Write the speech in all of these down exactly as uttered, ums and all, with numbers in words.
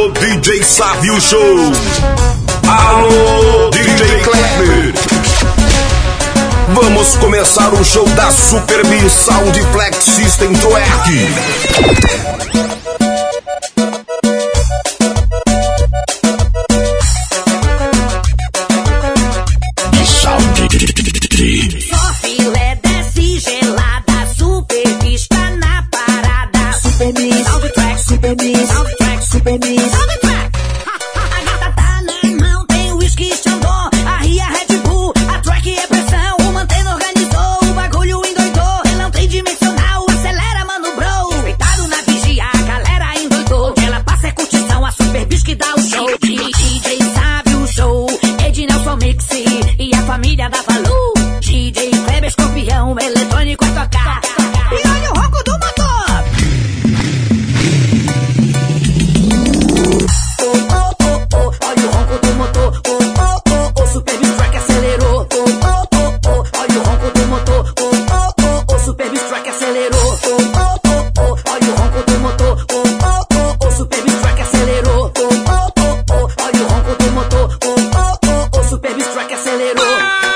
D J Sávio Show. Alô, D J Kleber. Vamos começar o show da Super B Sound Flex System Track. Só filé desce gelada, super vista na parada. Super Miss, Sound Track, Super Miss, Sound Track, Super Miss, Sound Track. A gata tá na mão, tem whisky, Xandó, a Ria, Red Bull, a track é pressão, o manteno organizou, o bagulho endoidou, não tem dimensional, acelera, mano, bro. Deitado na vigia, a galera endoidou, ela passa é curtição, a Super Bis que dá o show. D J Sávio Show, Ednelson Mix e a família da Valu. D J Kleber Escorpião, eletrônico a tocar. E olha o ronco do motor. Oh, oh, oh, oh, olha o ronco do motor. Oh, oh, oh, oh, Super Beast Track acelerou. Oh, oh, oh, oh, olha o ronco do motor. Oh, oh, oh, oh, Super Beast Track acelerou. Oh, oh, oh, oh, olha o ronco do motor. Oh, oh, oh, oh, Super Beast Track acelerou. Oh, oh, oh, oh, olha o ronco do motor. Oh, oh, oh, oh, Super Beast Track acelerou.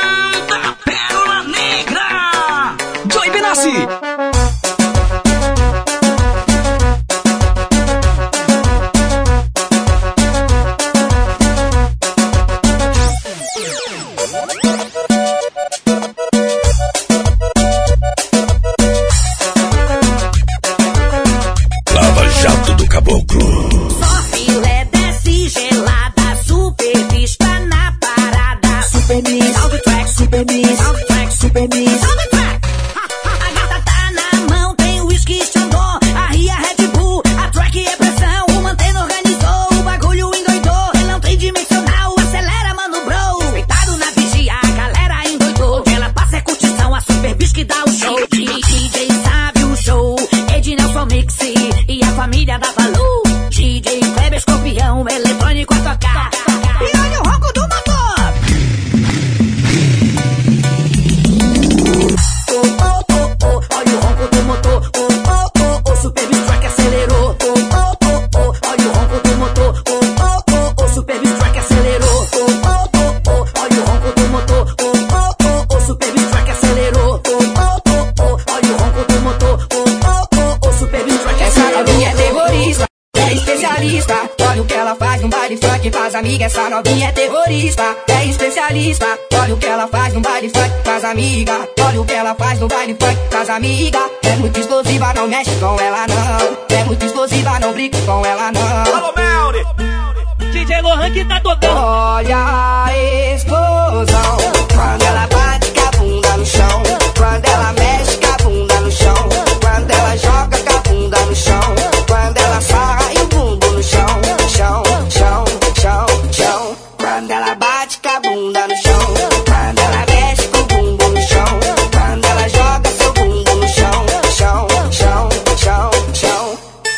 Lava Jato do Caboclo. Só filé desce gelada, super vista na parada. Super Miss, Sound Track, Super Miss, Sound Track, Super Miss, Sound Track. A gata tá na mão, tem whisky, Xandó, a Ria, Red Bull, a track é pressão, o manteno organizou, o bagulho endoidou, não tem dimensional, acelera, mano, bro. Deitado na vigia, a galera endoidou, ela passa é curtição, a Super Bis que dá o show. D J Sávio Show, Ednelson Mix e a família da Valu. D J Kleber Escorpião, eletrônico a tocar. E olha o ronco do motor. Oh, oh, oh, oh, olha o ronco do motor. Oh, oh, oh, oh, Super Beast Track acelerou. Oh, oh, oh, oh, olha o ronco do motor. Oh, oh, oh, oh, Super Beast Track acelerou. Oh, oh, oh, oh, olha o ronco do motor. Oh, oh, oh, oh, Super Beast Track acelerou. Oh, oh, oh, oh, olha o ronco do motor. Oh, oh, oh, oh, Super Beast Track acelerou. Essa novinha é terrorista, é especialista. Olha o que ela faz no baile funk, faz amiga. Essa novinha é terrorista, é especialista. Olha o que ela faz no baile funk, faz amiga. Olha o que ela faz no baile funk, faz amiga. É muito explosiva, não mexe com ela não. É muito explosiva, não brinca com ela não. Alô, Melri. D J Lohan que tá tocando. Olha a explosão, quando ela bate com a bunda no chão, quando ela mexe com a bunda no chão, quando ela joga com a bunda no chão, quando ela sarra e o bumbum no chão, chão, chão, chão, chão, quando ela bate com a bunda no chão, quando ela mexe com o bumbum no chão, quando ela joga seu bumbum no chão, chão, chão, chão, chão.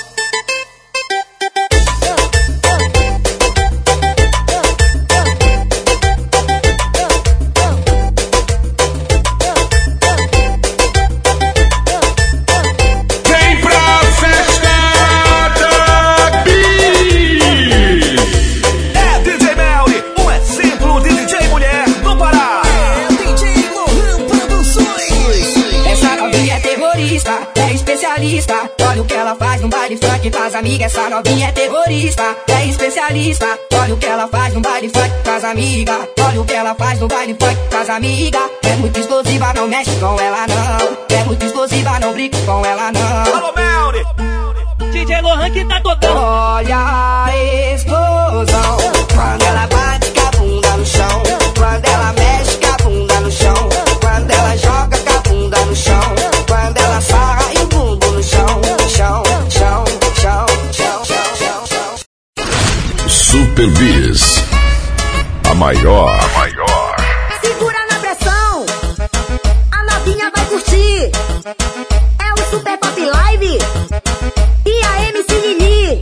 Vem pra festa da Bis. É D J Melri, um exemplo de D J mulher do Pará. É D J Lohan Produções. Essa novinha é terrorista, é especialista. Olha o que ela faz no baile funk, faz amiga. Essa novinha é terrorista, é especialista. Olha o que ela faz no baile funk, faz amiga. Olha o que ela faz no baile funk, faz amiga. É muito explosiva, não mexe com ela não. É muito explosiva, não brinca com ela não. Alô, Melri. D J Lohan que tá tocando. Olha a explosão, quando ela bate com a bunda no chão, quando ela mexe com a bunda no chão, quando ela joga com a bunda no chão, quando ela sarra e o bumbum no chão, chão, chão, chão, chão, chão, chão. Super Bis, a maior, a maior. Segura na pressão, a novinha vai curtir. É o Super Pop Live e a M C Nini.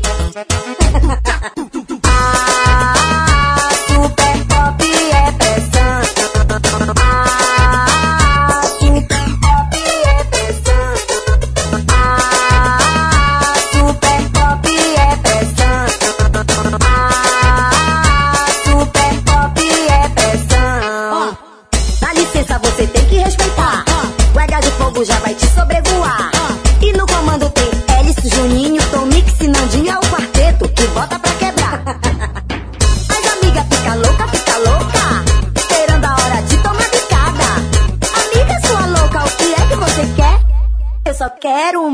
Ah, Super Pop é pressão. Ah, Super Pop é pressão. Ah, Super Pop é pressão.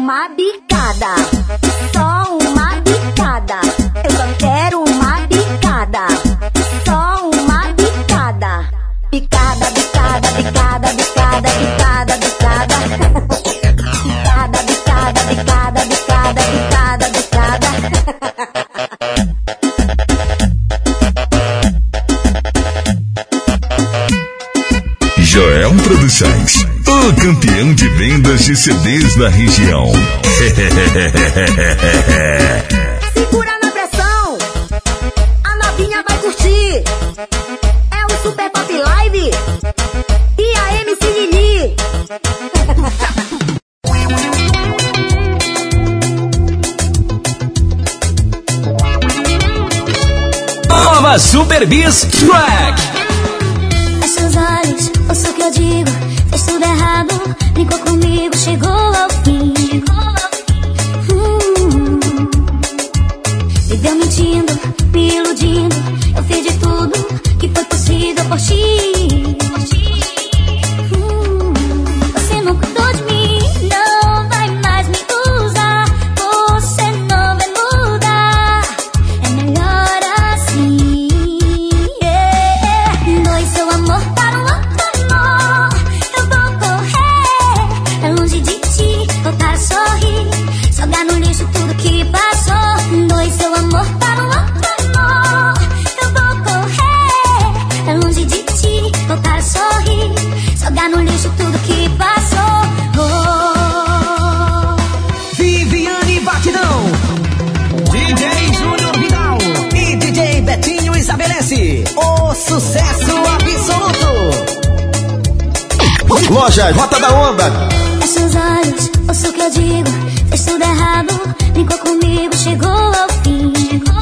uma bicada, só uma bicada. Eu só quero uma bicada, só uma bicada. Bicada, bicada, bicada, bicada, bicada, bicada. Bicada, bicada, bicada, bicada, bicada, bicada. Joel Produções, o campeão de vendas de C Ds da região. Segura na pressão, a novinha vai curtir. É o Super Pop Live e a M C Lili. Nova Super Bis Track. Seus olhos, ouça o que eu digo. Fez tudo errado, brincou comigo, chegou ao fim. Hum. Viveu mentindo, me iludindo. Eu fiz de tudo que foi possível por ti. Hum. Você não cuidou de mim, não vai mais me usar. Você não vai mudar, é melhor assim. Yeah. Dois seu amor para um outro amor. Eu vou correr, é longe de ti, voltar a sorrir, jogar no lixo tudo que passou. Dois seu amor para um outro amor. Eu vou correr, é longe de ti, voltar a sorrir, jogar no lixo tudo que passou. Oh. Viviane Batidão, D J Júnior Vidal e D J Betinho estabelece o sucesso absoluto. Loja Rota da Onda. Fecha os olhos, ouça o que eu digo. Fez tudo errado, brincou comigo, chegou ao fim.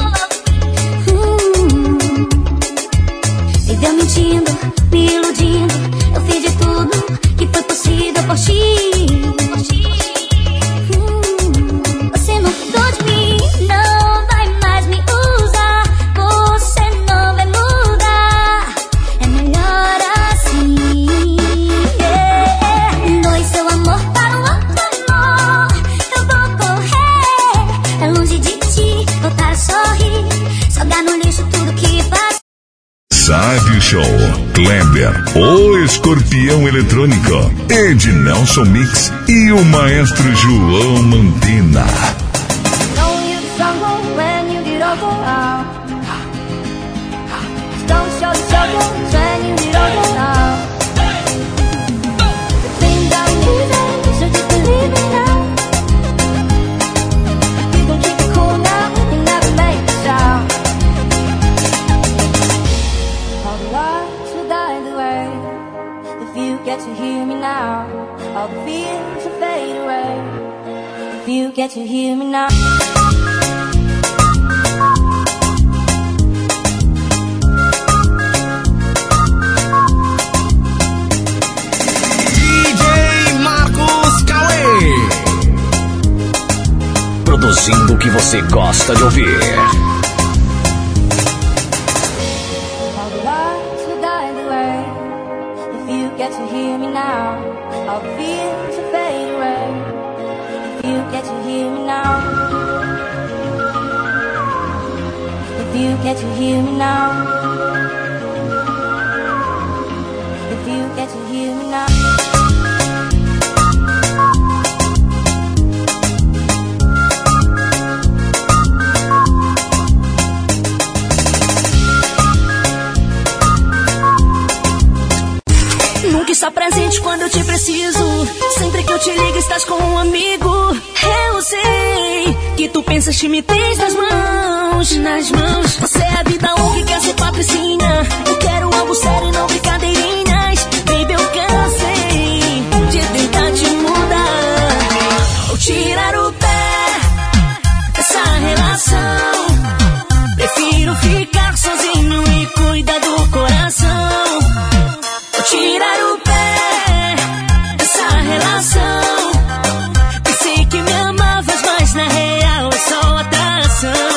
Hum. Viveu mentindo, me iludindo. Eu fiz de tudo que foi possível por ti. Hum. Você não cuidou de mim, não vai mais me usar. Você não vai mudar, é melhor assim. Yeah. Dois seu amor para um outro amor. Eu vou correr, é longe de ti, voltar a sorrir, jogar no lixo tudo que passa. Sabe Show, Kleber, o escorpião eletrônico, Ed Nelson Mix e o maestro João Mantena. Don't you stumble when you get over now. Don't show the struggle when you get over now. The things I'm leaving, so just believe it now. You can keep it cool now, you never make a sound. All the lights will die the way. If you get to hear me now, all the fears will fade away. If you get to hear me now. D J Marcos Cauê, Produzindo o que você gosta de ouvir. All the lights will die the way. If you get to hear me now, all the fears will fade away. If you get to hear me now. If you get to hear me now. If you get to hear me now. Nunca está presente quando eu te preciso. Sempre que eu te ligo estás com um amigo. Eu sei que tu pensas que me tens nas mãos, nas mãos. Você é a vida um que quer ser patricinha. Eu quero algo sério e não brincadeirinhas. Baby, eu cansei de tentar te mudar ou tirar o pé dessa relação. Prefiro ficar sozinho e cuidar do coração. Vou tirar o pé dessa relação. Pensei que me amavas, mas na real é só atração.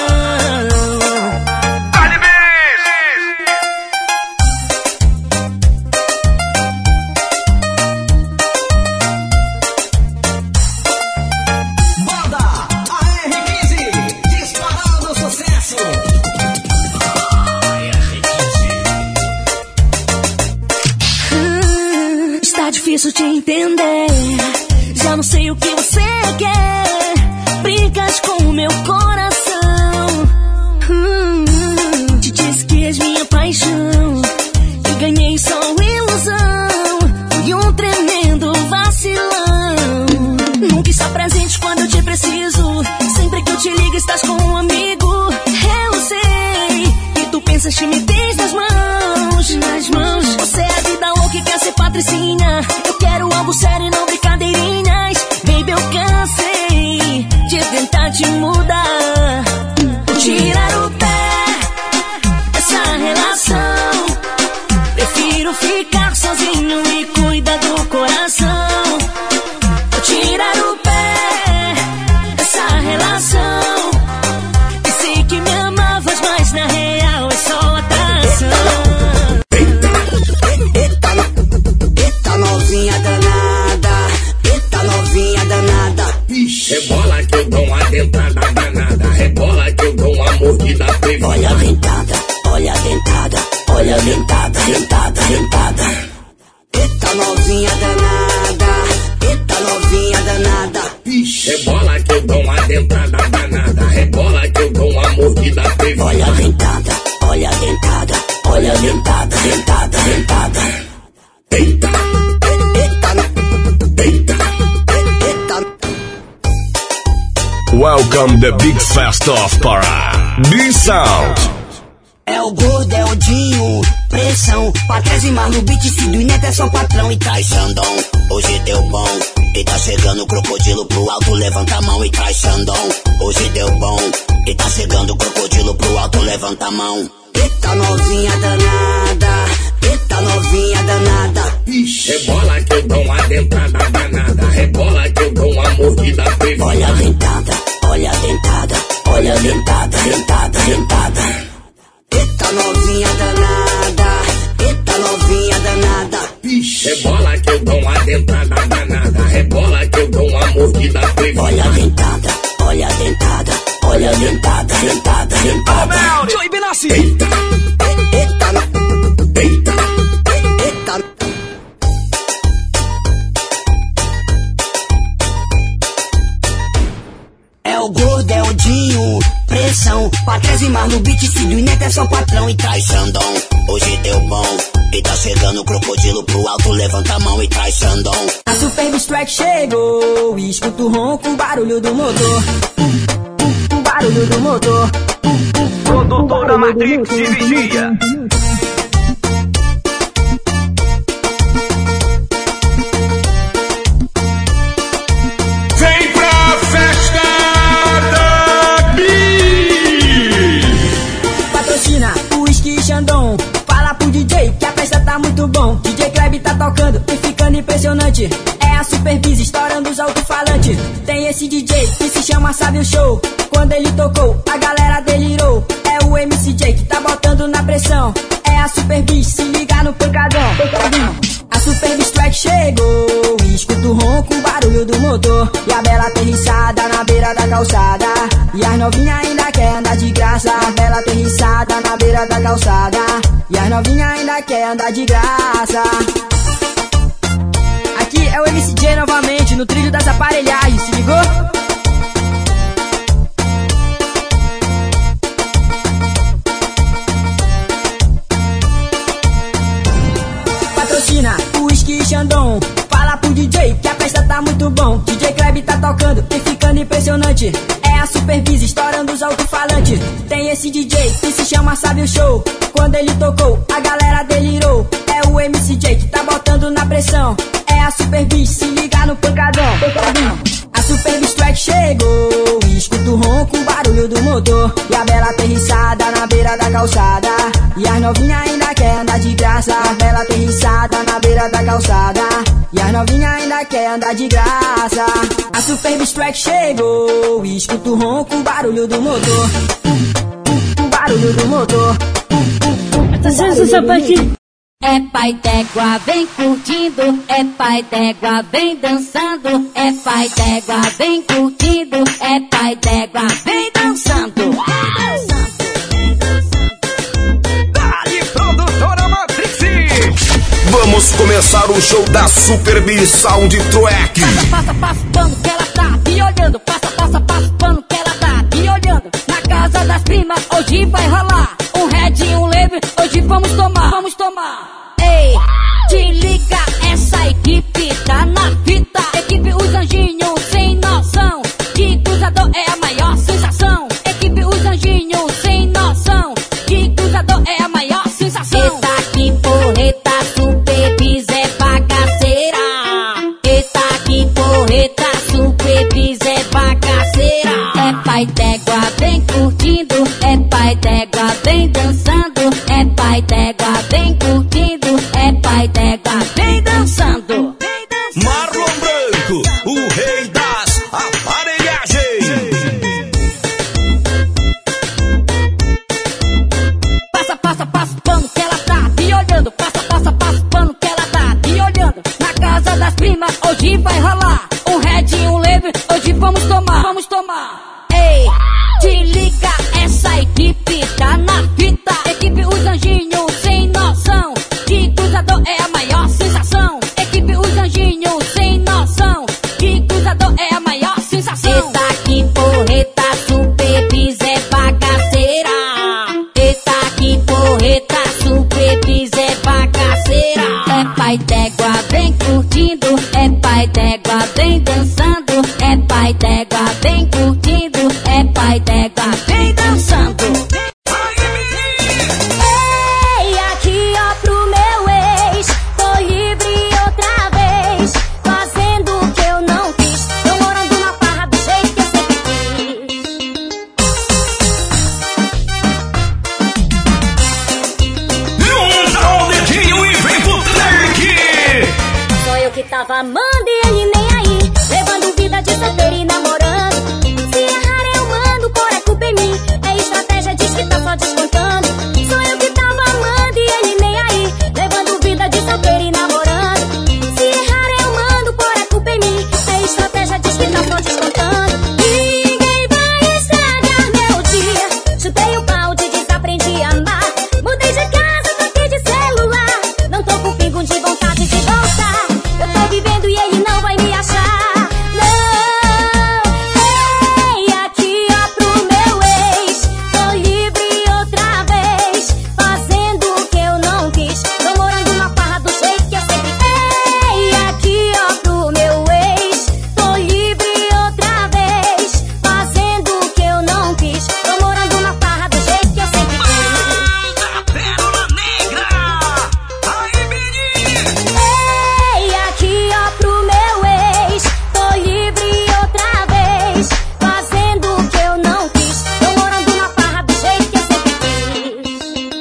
entender. Já não sei o que você quer. Brincas com o meu coração. hum, Te disse que és minha paixão e ganhei só ilusão. Fui um tremendo vacilão. Nunca está presente quando eu te preciso. Sempre que eu te ligo estás com um amigo. Eu sei que tu pensas que me tens nas mãos. Nas mãos. Você é a vida louca e quer ser patricinha. Eu quero algo sério e não brincadeirinhas. Baby, eu cansei de tentar te mudar. Tirar o pé dessa relação. Prefiro ficar sozinho e cuidar do coração. Tirar o pé dessa relação. Pensei que me amavas, mas na real é só atração. Eita novinha danada, eita novinha danada. Rebola que eu dou uma dentada danada. Rebola que eu dou uma mordida privada. Olha a dentada, olha a dentada, olha a dentada, dentada, dentada. Eita novinha danada, eita novinha danada. Rebola que eu dou uma dentada danada. Rebola que eu dou uma mordida privada. Olha a dentada, olha a dentada, olha a dentada, dentada, dentada. Eita, Eita, eita. eita. Welcome the big fest of Pará. B-Sound. É o gordo, é o Dinho, pressão. Pra trás e mais no beat, se do Ineta é só patrão. E traz Xandão, hoje deu bom. E tá chegando o crocodilo pro alto, levanta a mão e traz Xandão. Hoje deu bom. E tá chegando o crocodilo pro alto, levanta a mão. Eita novinha danada, eita novinha danada. Rebola que eu dou uma dentada danada. Rebola que eu dou uma mordida privada. Olha a dentada, olha a dentada, olha a dentada, dentada, dentada. Eita novinha danada, eita novinha danada. Rebola que eu dou uma dentada danada. Rebola que eu dou uma mordida privada. Olha a dentada, olha a dentada, olha a dentada, dentada, dentada. Joey Benassi. Eita, Eita, eita. eita. É o gordo, é o Dinho, pressão. Pra trás e mais no beat, se do Ineta é só patrão. E traz Xandão, hoje deu bom. E tá chegando o crocodilo pro alto, levanta a mão e traz Xandão. A Super Beast Track chegou. E escuta o ronco, o barulho do motor. O barulho do motor. Produtora Matrix de Vigia. Vem pra festa da Bi. Patrocina o Whisky Xandão. Fala pro D J que a festa tá muito bom. D J Kleb tá tocando e ficando impressionante. É a Super Biz estourando os alto-falantes. Tem esse D J que se chama Sabe o Show. Quando ele tocou, a galera delirou. É o M C J que tá botando na pressão. É a Super Biz, se liga no pancadão. A Super Biz Track chegou. E escuta o ronco, o barulho do motor. E a bela aterrissada na beira da calçada. E as novinhas ainda quer andar de graça. A bela aterrissada na beira da calçada. E as novinhas ainda quer andar de graça. Aqui é o M C J novamente, no trilho das aparelhagens, se ligou? Patrocina o Whisky Xandão. Fala pro D J que a festa tá muito bom. D J Kleb tá tocando e ficando impressionante. É a Super Biz estourando os alto-falantes. Tem esse D J que se chama Sabe o Show. Quando ele tocou, a galera delirou. É o M C J que tá botando na pressão. É a Super Biz, se liga no pancadão. A Super Biz Track chegou. E escuta o ronco, o barulho do motor. E a bela aterrissada na beira da calçada. E as novinhas ainda quer andar de graça. A bela aterrissada na beira da calçada. E as novinhas ainda quer andar de graça. A Super Biz Track chegou. E escuta o ronco, o barulho do motor. O barulho do motor. Atenção, sapatinho. É pai d'égua, vem curtindo. É pai d'égua, vem dançando. É pai d'égua, vem curtindo. É pai d'égua, vem dançando. Dali, produtora Matrix. Vamos começar o show da Super B Soundtrack. Passa, passa, passa o pano que ela tá me olhando. Passa, passa, passa o pano que ela tá me olhando. Na casa das primas, hoje vai rolar um red e um leve, hoje vamos tomar, vamos tomar. Ei, te liga, essa equipe tá na fita. Equipe Os Anjinhos sem noção, de cruzador é a maior sensação. Equipe Os Anjinhos sem noção, de cruzador é a maior sensação. Eita que porreta, Super Bis é bagaceira. Eita que porreta, Super Bis é bagaceira. É pai d'égua, vem curtindo. É pai d'égua, vem dançando. É pai d'égua, vem curtindo. É pai d'égua, vem dançando. Marlon Branco, o rei das aparelhagens. Passa, passa, passa o pano que ela tá me olhando. Passa, passa, passa o pano que ela tá me olhando. Na casa das primas, hoje vai rolar um red e um leve, hoje vamos tomar, vamos tomar. Ei, te liga, essa equipe tá na fita. Equipe Os Anjinhos sem noção, de cruzador é a maior sensação. Equipe Os Anjinhos sem noção, de cruzador é a maior sensação. Eita que porreta, Super Bis é bagaceira. Eita que porreta, Super Bis é bagaceira. É pai d'égua, vem curtindo. É pai d'égua, vem dançando. É pai d'égua, vem curtindo. É pai d'égua, vem dançando. Ei, aqui ó pro meu ex, tô livre outra vez, fazendo o que eu não quis. Tô morando na farra do jeito que eu sempre quis. Junta o dedinho e vem pro track. Só eu que tava amando e ele nem aí, levando vida de solteiro e namorando. Se errar eu mando, por a culpa em mim. É estratégia, diz que tá só descontando. Sou eu que tava amando e ele nem aí, levando vida de solteiro e namorando. Se errar eu mando, por a culpa em mim. É estratégia, diz que tá só descontando. Ninguém vai estragar meu dia. Chutei o balde, desaprendi a amar. Mudei de casa, troquei de celular. Não tô com pingo de vontade de voltar. Eu tô vivendo e ele não vai me achar. Não, ei, aqui ó pro meu ex, tô livre outra vez, fazendo o que eu não quis. Tô morando na farra do jeito que eu sempre quis. Ei, aqui ó pro meu ex, tô livre outra vez, fazendo o que eu não quis. Tô morando na farra do jeito que eu sempre quis. Pérola Negra. Aí, menino. Ei, aqui ó pro meu ex, tô livre outra vez, fazendo o que eu não quis. Tô morando na farra do jeito que eu sempre quis.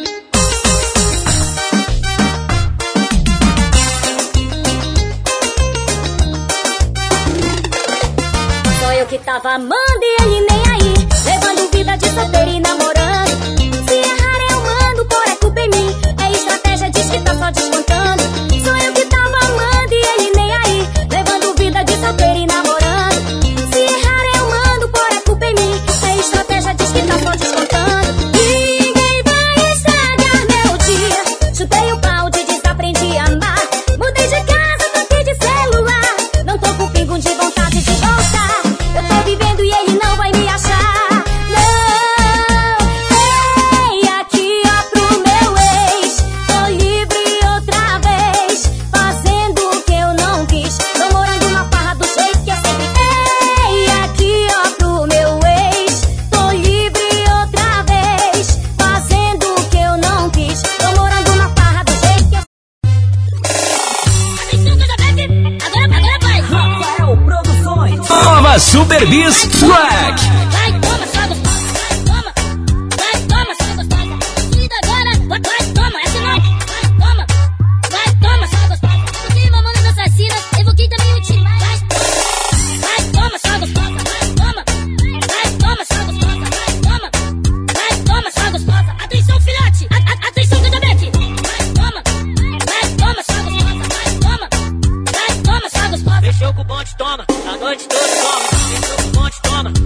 Só eu que tava amando e ele nem aí, levando vida de solteiro e namorando. Se errar eu mando, por a culpa em mim. É estratégia, diz que tá só descontando. Sou eu que tava amando e ele nem aí, levando vida de solteiro e namorando. Se errar eu mando, por a culpa em mim. É estratégia, diz que tá só descontando. Ninguém vai estragar meu dia. Chutei o balde, desaprendi a amar. Mudei de casa, troquei de celular. Não tô com pingo de vontade de voltar. Eu tô vivendo e ele não vai me achar. Não, ei, aqui ó pro meu ex, tô livre outra vez, fazendo o que eu não quis. Tô morando na farra do jeito que eu sempre quis. Ei, aqui ó pro meu ex, tô livre outra vez, fazendo o que eu não quis. Tô morando na farra do jeito que eu. Atenção, Cajabete, agora, agora vai. Rafael Produções. Nova Super Bis Track. Vai, toma, só gostosa. Vai, toma. Vai, toma, só gostosa. Vida agora. Vai, vai, toma. Essa não. Vai, toma. Vai, toma, só gostosa. Evoquei mamando das assassinas. Evoquei também o time. Vai, toma. Vai, toma, só gostosa. Vai, toma. Vai, toma, só gostosa. Vai, toma. Vai, toma, só gostosa. Atenção, filhote. A, a, atenção, Cajabete. Vai, toma. Vai, toma, só gostosa. Vai, toma. Vai, toma, só gostosa. Fechou com o bonde, toma. A noite toda toma. Fechou com o bonde, toma.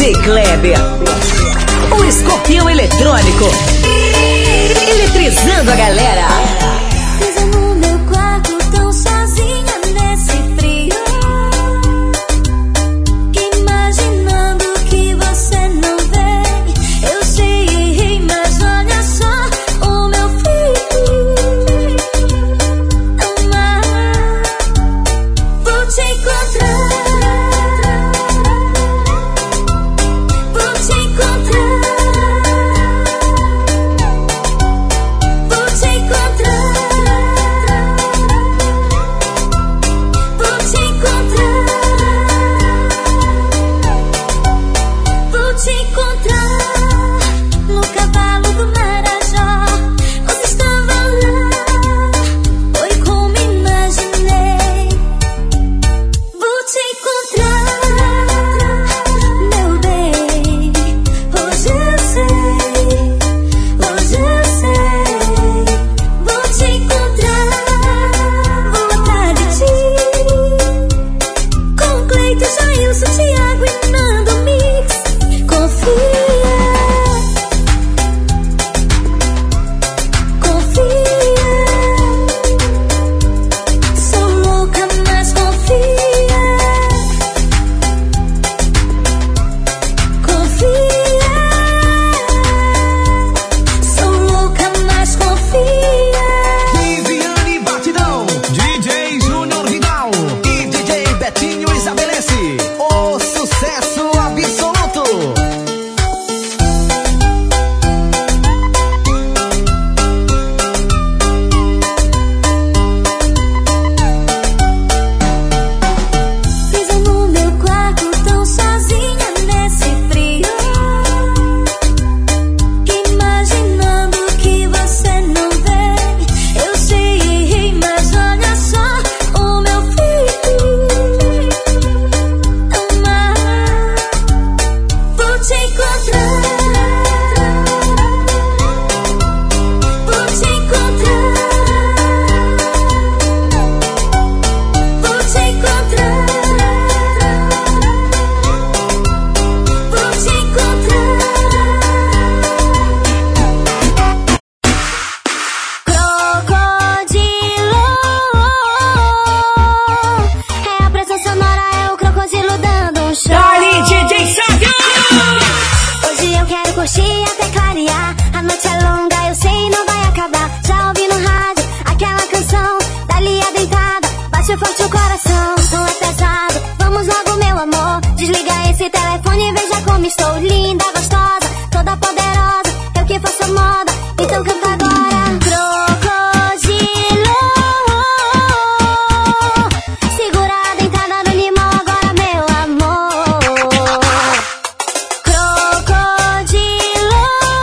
D J Kleber, o escorpião eletrônico, eletrizando a galera. Presa no meu quarto, tão sozinha nesse frio, que imaginando que você não vem. Eu sei, mas olha só o meu filho. Amar, vou te encontrar. Vou te encontrar. Vou te encontrar. Vou te encontrar. Vou te encontrar no cavalo do Marajó. Você estava lá, foi como imaginei. Vou te encontrar, meu bem. Hoje eu sei, hoje eu sei. Vou te encontrar, vou atrás de ti. Com Cleito, Jailson, Thiago e Nando Mix. Confia, confia. Sou louca, mas confia. Confia. Sou louca, mas confia. Viviane Batidão, D J Júnior Vidal e D J Betinho estabelece o sucesso absoluto. Presa no meu quarto, tão sozinha nesse frio, que imaginando que você não vem. Eu sei, mas olha só o meu filho. Amar, vou te encontrar. Vou te encontrar. Vou te encontrar. Vou te encontrar. Crocodilo é a pressão sonora, é o crocodilo dando um show. Dali, D J Sábio! Hoje eu quero curtir até clarear. A noite é longa, eu sei, não vai acabar. Já ouvi no rádio aquela canção, dali a dentada, bate forte o coração. Não é pesado, vamos logo, meu amor. Desliga esse telefone e veja como estou. Linda, gostosa, toda poderosa. Eu que faço moda, então canta agora. Crocodilo, segura a dentada no limão agora, meu amor. Crocodilo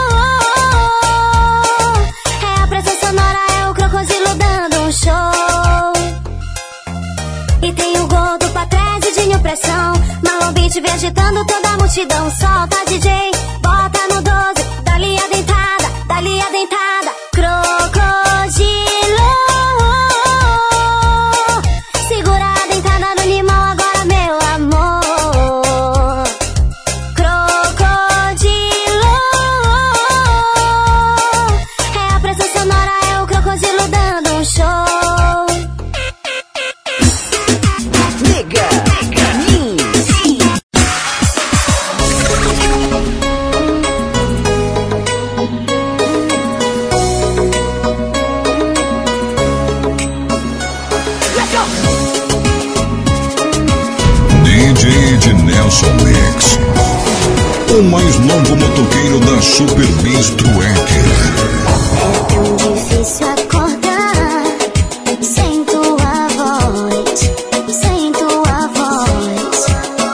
é a pressão sonora, é o crocodilo dando um show. E tem o gordo pra trás e Dinho pressão. Marlon Beat vem agitando toda a multidão. Solta D J, bota no doze. Dali a dentada, dali a dentada. Crocodilo, segura a dentada no limão agora, meu amor. Crocodilo é a pressão sonora, é o crocodilo dando um show. Nega, D J de Nelson Mix, o mais novo motoqueiro da Super Bistro Hacker. É tão difícil acordar sem tua voz, sem tua voz.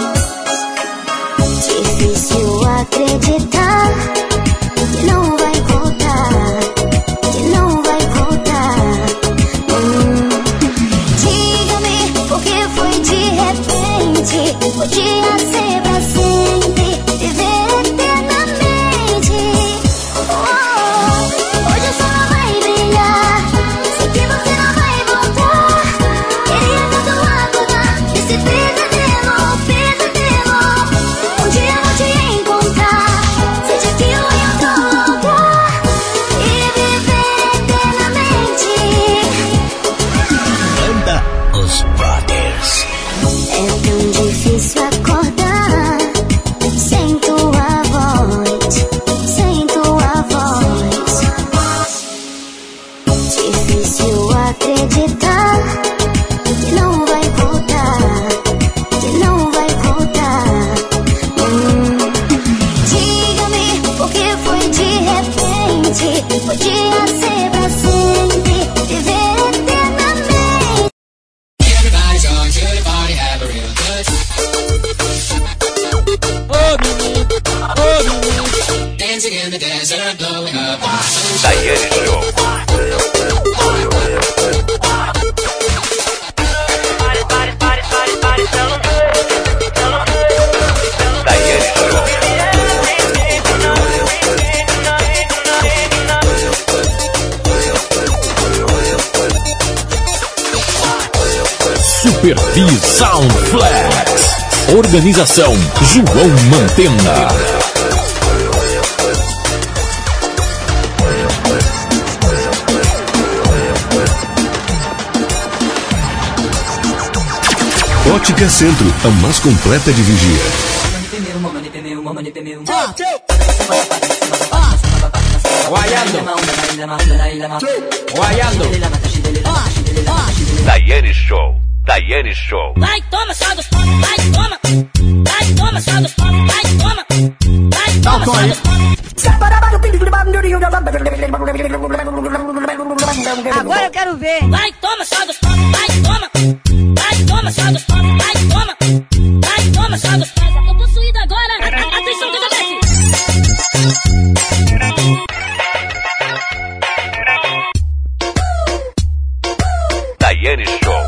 Difícil acreditar que não vai voltar, que não vai voltar. Hum. Diga-me por que foi de repente. Podia ser pra sempre, viver eternamente. Oh, hoje o sol não vai brilhar, sei que você não vai voltar. Queria tanto acordar desse pesadelo, pesadelo. Um dia eu vou te Flex. É tão difícil acordar sem tua voz, sem tua voz. Difícil acreditar que não vai voltar, que não vai voltar. Hum. Diga-me o que foi de repente. Podia ser pra sempre, viver eternamente. Everybody's going to the party, have a real good time. Dancing in the desert, blowing up the sunshine. Daiane Show. Supervi Sound Flex. Organização João Mantena. Ótica Centro, a mais completa de vigia. Daiane Show. Daiane Show. Vai, toma, só dos panos, vai, toma. Vai, toma, só dos panos, vai, toma. Vai, toma, só dos panos. Agora eu quero ver. Vai, toma, só dos panos, vai, toma. Vai, toma, só dos panos, vai, toma. Vai, toma, só dos panos. Eu tô possuído agora. Atenção, D J Beck. Daiane Show.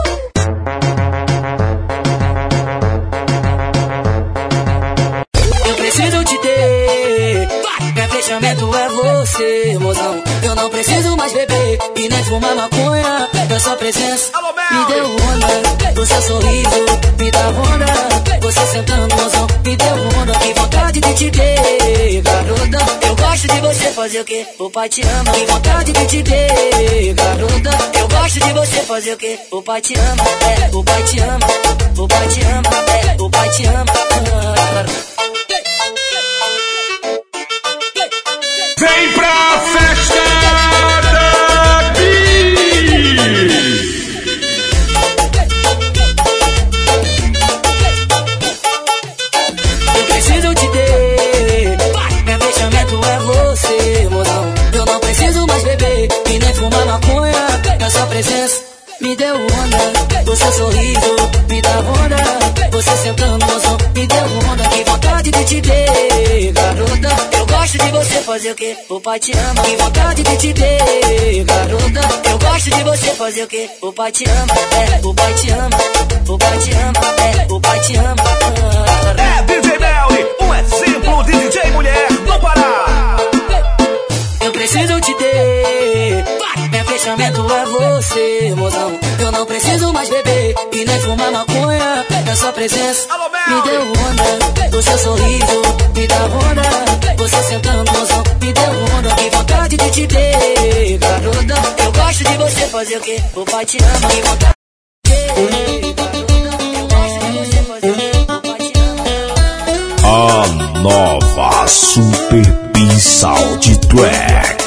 Eu preciso te ter. Meu fechamento é você, mozão. Eu não preciso mais beber e nem fumar maconha. Eu só presença me deu onda. O seu sorriso me dá onda. Você sentando, mozão, me deu onda. Que vontade de te ter, garota. Eu gosto de você fazer o quê? O pai te ama. Que vontade de te ter, garota. Eu gosto de você fazer o quê? O pai te ama. É, o pai te ama. O pai te ama. É, o pai te ama. Vem pra festa da Bis! Eu preciso te ter. Meu fechamento é você, mozão. Eu não preciso mais beber e nem fumar maconha. A sua presença me deu onda. O seu sorriso me dá onda. Você sentando, mozão, me deu onda. Que vontade de te ter, garota. Eu gosto de você fazer o quê? O pai te ama. Que vontade de te ter, garota. Eu gosto de você fazer o quê? O pai te ama. É, o pai te ama. O pai te ama. É, o pai te ama. É D J Melly, um exemplo de D J mulher do Pará. Eu preciso te ter. Meu fechamento é você, mozão. Eu não preciso mais beber e nem fumar maconha. A sua presença me deu onda. O seu sorriso me dá onda. Você sentando, mozão, me deu onda. Que vontade de te ter, garota. Eu gosto de você fazer o quê? O pai te ama. Que vontade de te ter, garota. Eu gosto de você fazer o quê? O pai te ama. A nova Superbi Sound Track.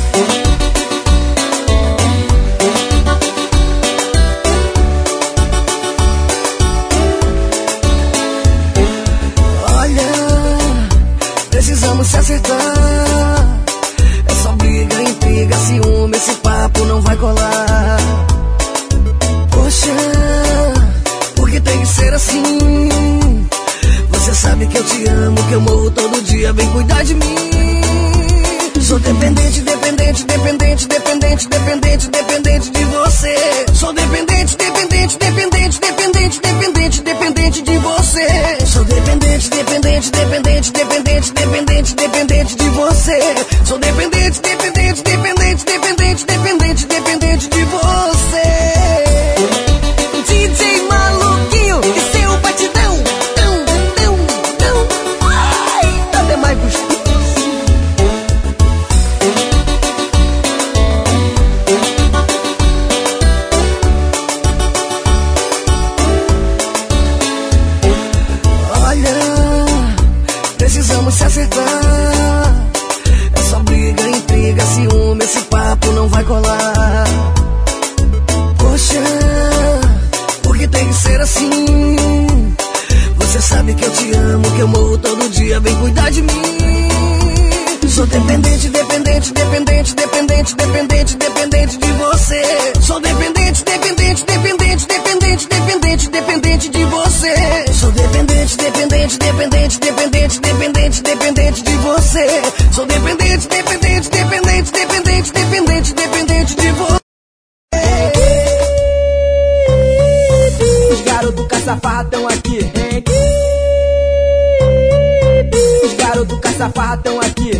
Precisamos se acertar. É só briga, intriga, ciúme. Esse papo não vai colar. Poxa, por que tem que ser assim? Você sabe que eu te amo, que eu morro todo dia. Vem cuidar de mim. Sou dependente, dependente, dependente, dependente, dependente, dependente de você. Sou dependente, dependente, dependente, dependente, dependente, dependente de você. Sou dependente, dependente, dependente, dependente, dependente, dependente de você. Sou dependente, dependente, dependente, dependente, dependente, dependente de você. D J maluquinho e seu batidão. Tão, tão, tão. Ai, tá demais, gostoso. Você sabe que eu te amo, que eu morro todo dia, vem cuidar de mim. Sou dependente, dependente, dependente, dependente, dependente, dependente de você. Sou dependente, dependente, dependente, dependente, dependente, dependente de você. Sou dependente, dependente, dependente, dependente, dependente, dependente de você. Sou dependente, dependente, dependente, dependente, dependente, dependente de você. Os garotos caça-farra tão aqui. Os garotos caça-farra tão aqui.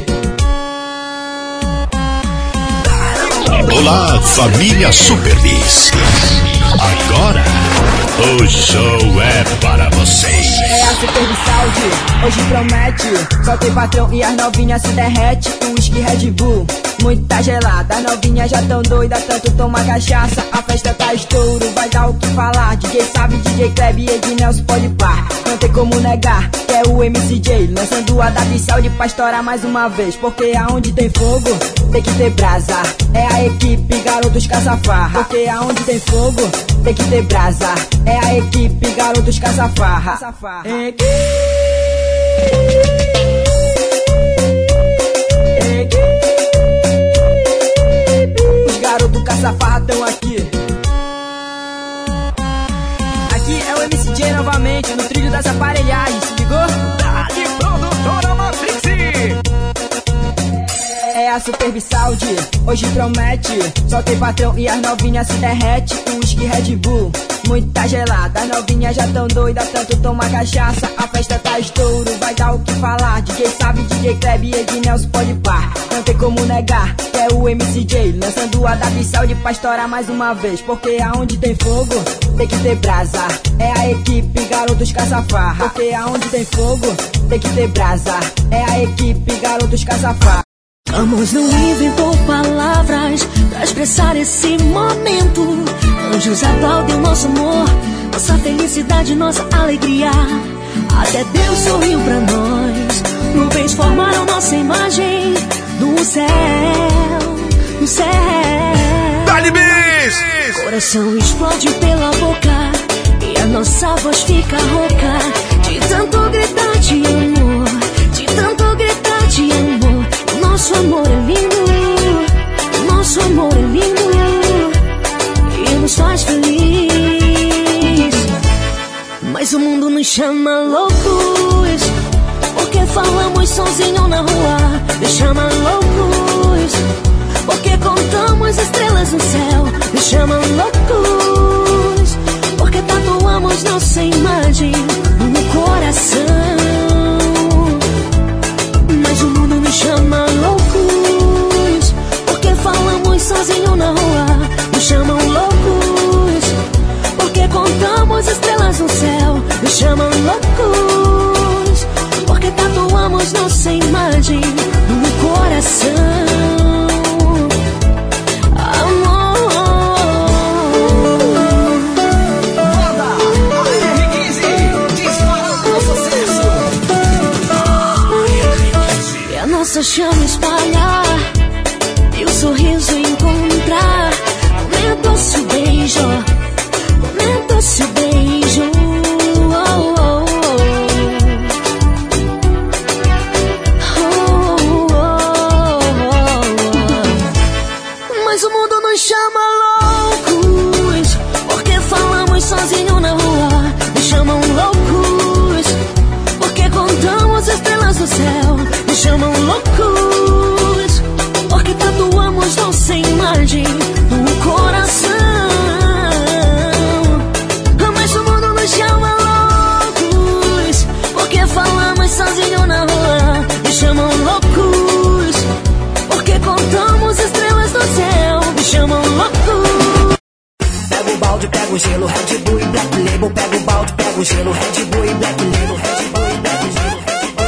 Olá, família Superbiz. Agora, o show é para vocês. É a Super Saúde, hoje promete. Só tem patrão e as novinhas se derrete. Um whisky Red Bull, muita gelada. As novinhas já tão doidas, tanto toma cachaça. A festa tá estouro, vai dar o que falar. D J Sabe, D J Kleb e Ednelson pode par. Não tem como negar, que é o M C J lançando a W Saúde pra estourar mais uma vez. Porque aonde tem fogo, tem que ter brasa. É a equipe Garotos Caça-Farra. Porque aonde tem fogo, tem que ter brasa. É a equipe Garotos Caça-Farra. Equipe. Os garotos caça-farra tão aqui. Aqui é o M C J novamente, no trilho das aparelhagens, se ligou? Dali Produtora Matrix. É a Super Saúde, hoje promete. Só tem patrão e as novinhas se derrete. Um whisky Red Bull, muita gelada. As novinhas já tão doidas, tanto toma cachaça. A festa tá estouro, vai dar o que falar. D J Sabe, D J Kleb e Ednelson pode par. Não tem como negar, que é o M C J lançando a W Saúde pra estourar mais uma vez. Porque aonde tem fogo, tem que ter brasa. É a equipe Garotos Caça-Farra. Porque aonde tem fogo, tem que ter brasa. É a equipe Garotos Caça-Farra. Amor não inventou palavras pra expressar esse momento. Anjos aplaudem o nosso amor, nossa felicidade, nossa alegria. Até Deus sorriu pra nós. Nuvens formaram nossa imagem no céu, no céu. Dali Bis! Coração explode pela boca e a nossa voz fica rouca de tanto gritar de amor, de tanto gritar de amor. Nosso amor é lindo, nosso amor é lindo e nos faz feliz. Mas o mundo nos chama loucos, porque falamos sozinho na rua. Nos chama loucos, porque contamos estrelas no céu. Nos chama loucos, porque tatuamos nossa imagem no coração. Mas o mundo nos chama loucos, porque falamos sozinho na rua. Nos chamam loucos, porque contamos estrelas no céu. Nos chamam loucos, porque tatuamos nossa imagem no coração. Nossa chama espalhar e o sorriso encontrar. Momento doce beijo, momento doce beijo. Oh, oh, oh. Oh, oh, oh. Mas o mundo nos chama loucos, porque falamos sozinho na rua. Nos chamam loucos, porque contamos estrelas no céu. Nos chamam loucos, porque tatuamos nossa imagem no coração. Mas o mundo nos chama loucos, porque falamos sozinho na rua. Nos chamam loucos, porque contamos estrelas no céu. Nos chamam loucos. Pega o balde, pega o gelo, Red Bull e Black Label. Pega o balde, pega o gelo, Red Bull e Black Label. Red Bull e Black Label.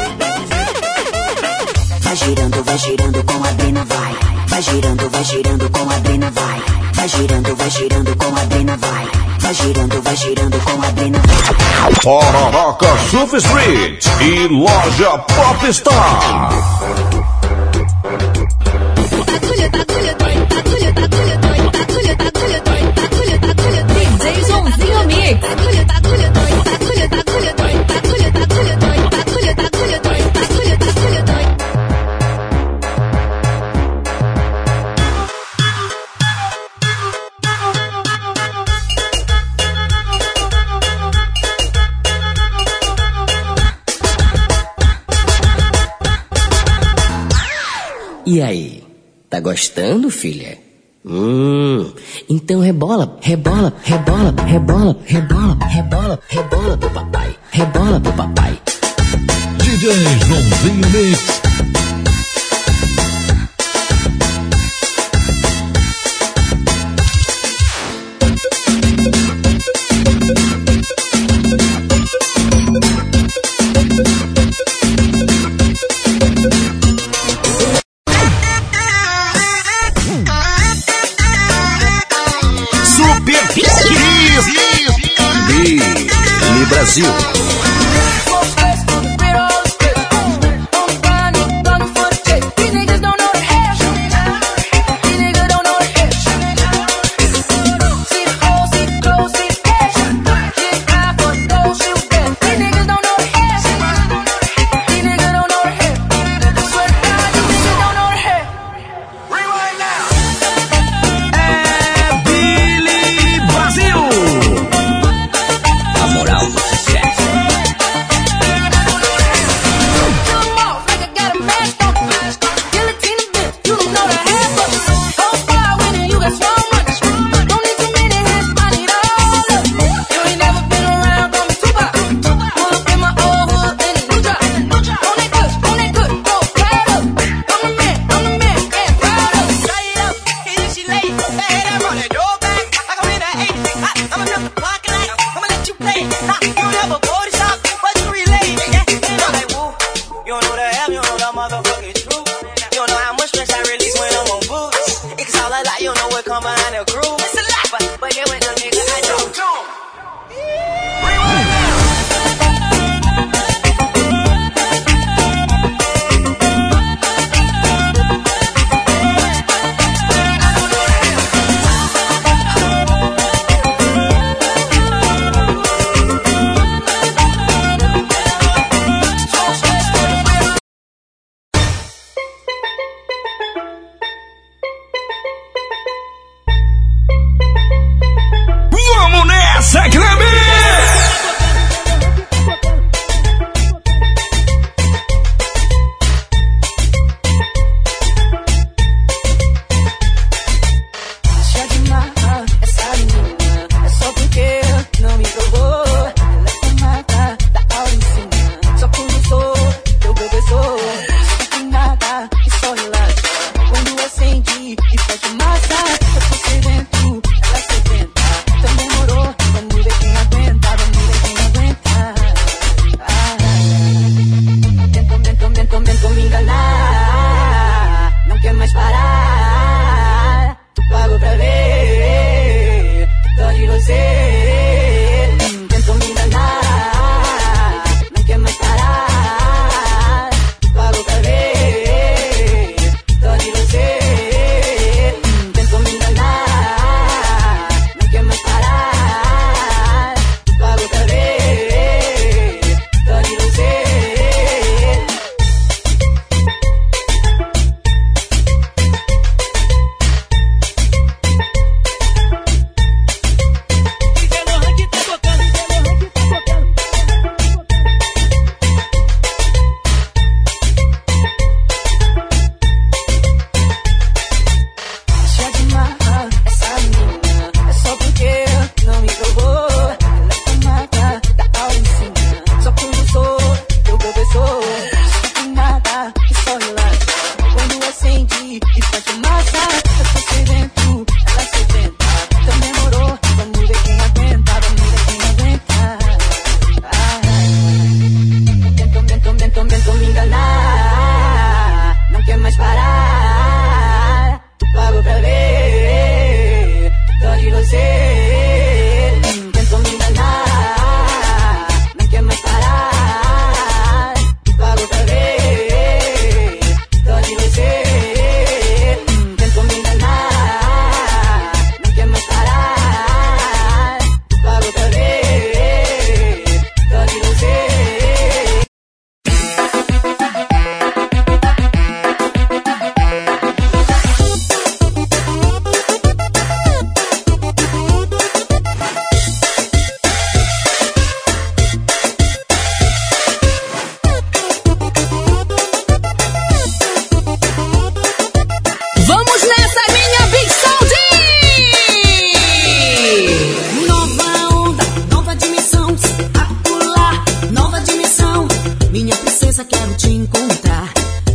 Vai girando, vai girando com a Brina, vai. Vai girando, vai girando com a Brina, vai. Vai girando, vai girando com a Brina, vai. Vai girando, vai girando com a Brina, vai. Pororoca Surf Street e Loja Popstar. D J Joãozinho Mix. E aí, tá gostando, filha? Hum, então rebola, rebola, rebola, rebola, rebola, rebola, rebola pro papai, rebola pro papai. D J Joãozinho Mix. Brasil. É Billy Brasil. A moral do sucesso.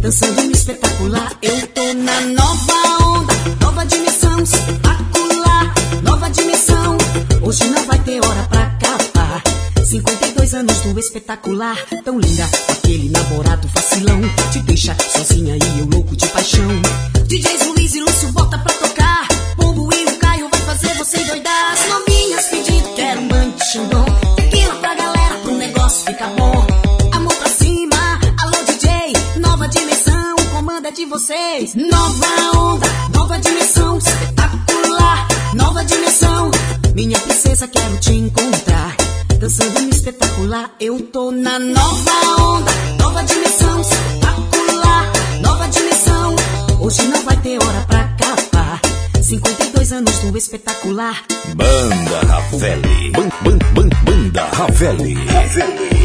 dançando no espetacular. Eu tô na nova onda, nova dimensão, espetacular, nova dimensão. Hoje não vai ter hora pra acabar. cinquenta e dois anos do espetacular, tão linda, aquele namorado vacilão. Te deixa sozinha e eu louco de paixão. D Js Luiz e Lúcio bota pra tocar. Pombo e o Caio vai fazer você endoidar. As novinhas pedindo, quero um banho de xandão. Tequila pra galera, pro negócio ficar bom. Amor pra cima, alô D J, nova dimensão, o comando é de vocês. Nova onda, nova dimensão, espetacular, nova dimensão. Minha princesa, quero te encontrar. Dançando no espetacular, eu tô na nova onda, nova dimensão, espetacular, nova dimensão. Hoje não vai ter hora pra acabar. cinquenta e dois anos do espetacular. Banda Ravelli. Ban, ban, ban, banda Ravelli. Ravelli.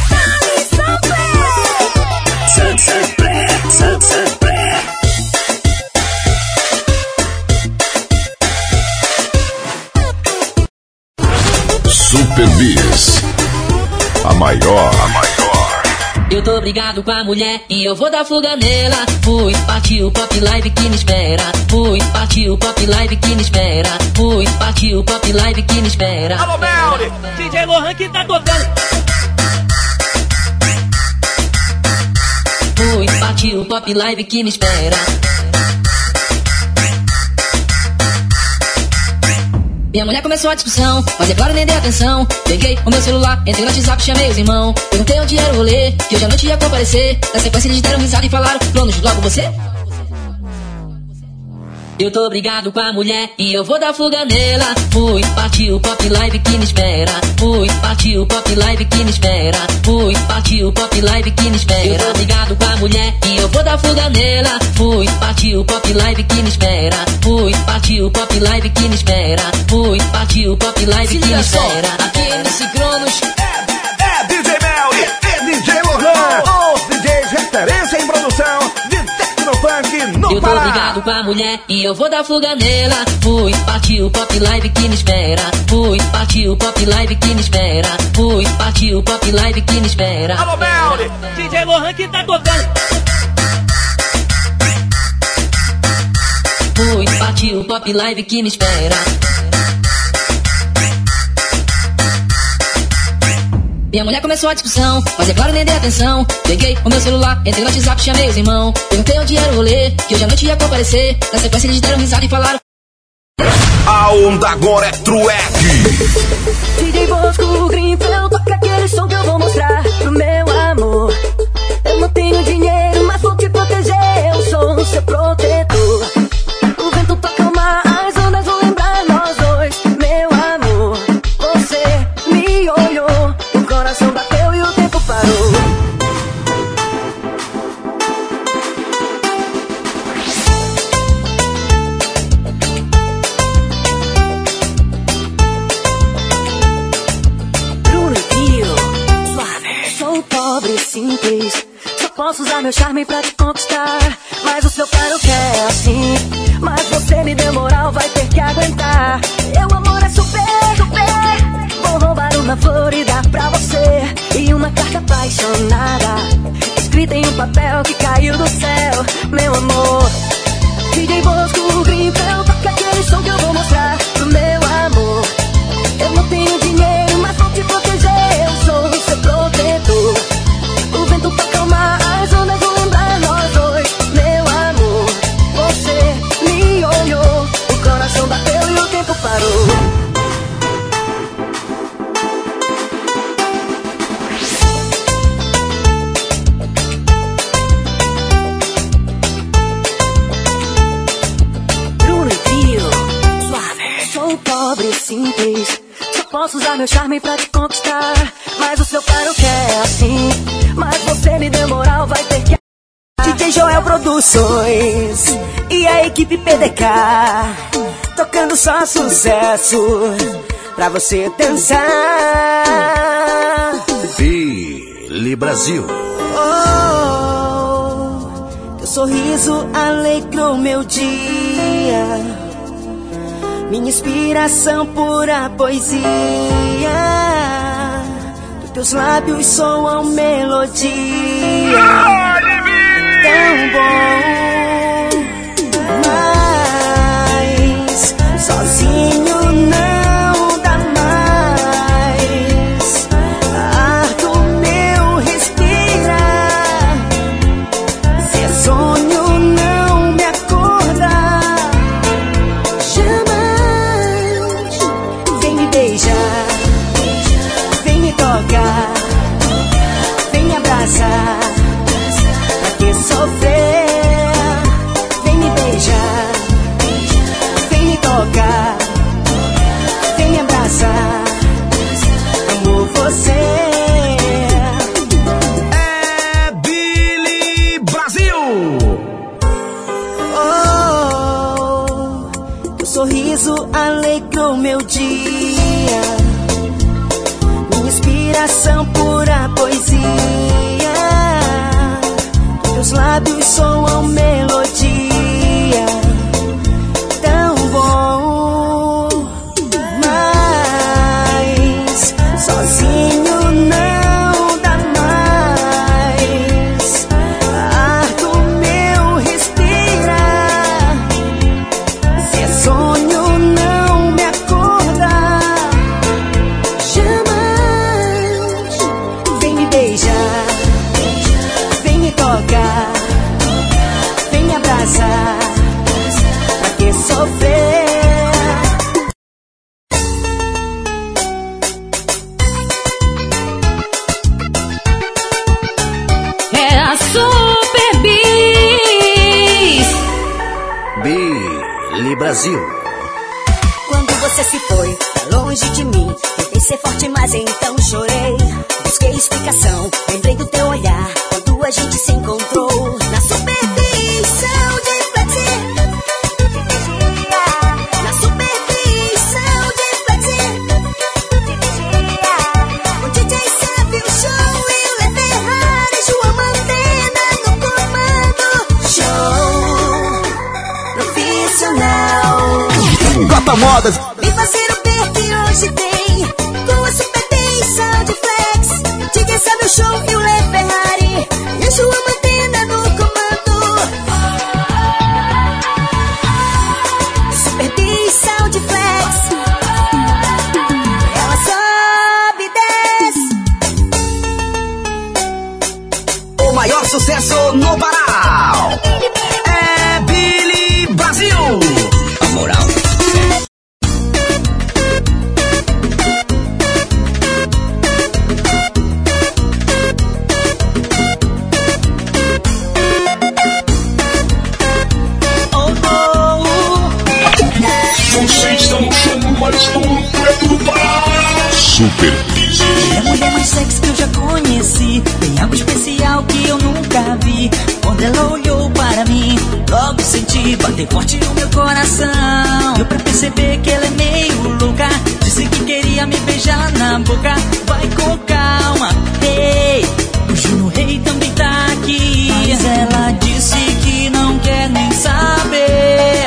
Sempre, sempre, sempre. Super Bis, a maior, a maior. Eu tô brigado com a mulher e eu vou dar fuga nela. Fui, partiu o Pop Live que me espera. Fui, partiu o Pop Live que me espera. Fui, partiu o Pop Live que me espera. Alô, Melly! D J Lohan que tá tocando. Fui, partiu o Pop Live que me espera. Minha mulher começou a discussão, mas é claro, nem dei atenção. Peguei o meu celular, entrei no WhatsApp, chamei os irmãos. Perguntei onde era o rolê, que hoje à noite ia comparecer. Na sequência eles deram risada e falaram, planos, logo você? Eu tô brigado com a mulher e eu vou dar fuga nela. Fui, partiu o Pop Live que me espera. Fui, partiu o Pop Live que me espera. Fui, partiu o Pop Live que me espera. Eu tô brigado com a mulher e eu vou dar fuga nela. Fui, partiu o Pop Live que me espera. Fui, partiu o Pop Live que me espera. Fui, partiu o Pop Live que me espera. Aqui nesse Cronos é, é D J Melly e D J Lohan, os D Js referência em produção de Tecnofunk no Eu tô Pará. brigado com a mulher e eu vou dar fuga nela. Fui, partiu o Pop Live que me espera. Fui, partiu o Pop Live que me espera. Fui, partiu o Pop Live que me espera. Alô, Melly! D J Lohan que tá tocando. Fui, partiu o Pop Live que me espera. Minha mulher começou a discussão, mas é claro, nem dei atenção. Peguei o meu celular, entrei no WhatsApp, chamei os irmãos. Perguntei onde era o rolê, que hoje à noite ia comparecer. Na sequência eles deram risada e falaram, A onda agora é trueque. D J Bosco Grimpel, toca aquele som que eu vou mostrar pro meu amor. Eu não tenho dinheiro, mas vou te proteger, eu sou o seu protetor. O vento toca o mar, as ondas vão lembrar nós dois, meu amor. Você me olhou, o coração bateu e o tempo parou. Bruno Pio, suave. Sou pobre e simples, só posso usar meu charme pra te conquistar. Mas o seu cara quer assim, mas você me deu moral, vai ter que aguentar. Meu amor é super, super. Vou roubar uma flor e dar pra você, e uma carta apaixonada escrita em um papel que caiu do céu, meu amor. D J Bosco Grimpel, toca aquele som que eu vou mostrar pro meu amor. Eu não tenho dinheiro, mas vou te proteger, eu sou o seu protetor. O vento toca o mar, as ondas vão lembrar nós dois, meu amor. Você me olhou, o coração bateu e o tempo parou. Bruno e Pio, suave. Sou pobre e simples, só posso usar meu charme pra te conquistar. Mas o seu cara quer assim, mas você me deu moral, vai ter que... D J Joel Produções e a equipe P D K, tocando só sucesso pra você dançar. Billy Brasil. Oh, teu sorriso alegrou meu dia, minha inspiração pura poesia. Dos teus lábios soam melodia. tão bom, mas sozinho não dá mais. Ar do meu respirar, se é sonho não me acorda. Jamais vem me beijar, vem me tocar, vem me abraçar. Pra que sofrer? Vem me beijar, vem me tocar, vem me abraçar. Amo você. É Billy Brasil. Oh, teu sorriso alegrou meu dia, minha inspiração, pura poesia. Teus lábios soam melodia, tão bom, mas sozinho não dá mais. Ar do meu respirar, se é sonho não me acorda. Jamais vem me beijar, vem me tocar, vem me abraçar. Pra que sofrer? É a Super Bis. Billy Brasil. Quando você se foi pra longe de mim, tentei ser forte, mas então chorei. Busquei explicação, lembrei do teu olhar quando a gente se encontrou na superfície de reflexir. Na superfície de reflexir. O D J sabe o show e Le Ferrari, João Mantena no comando. Show profissional. Gota Modas. Vem fazer o pé que hoje tem, com a Super Bass Sound Flex. D J sabe o show e o Le Ferrari, e a João Mantena no comando. Super Bass Sound Flex. Ela sobe e desce. O maior sucesso no Pará é Billy Brasil. A moral. Você está no show mais completo do Pará. Super Bis. É a mulher mais sexy que eu já conheci. Tem algo especial que eu nunca vi. Quando ela olhou para mim, logo senti bater forte no meu coração. Deu pra perceber que ela é meio louca. Disse que queria me beijar na boca. Vai com calma, ei, o Juno Rei também tá aqui. Mas ela disse que não quer nem saber.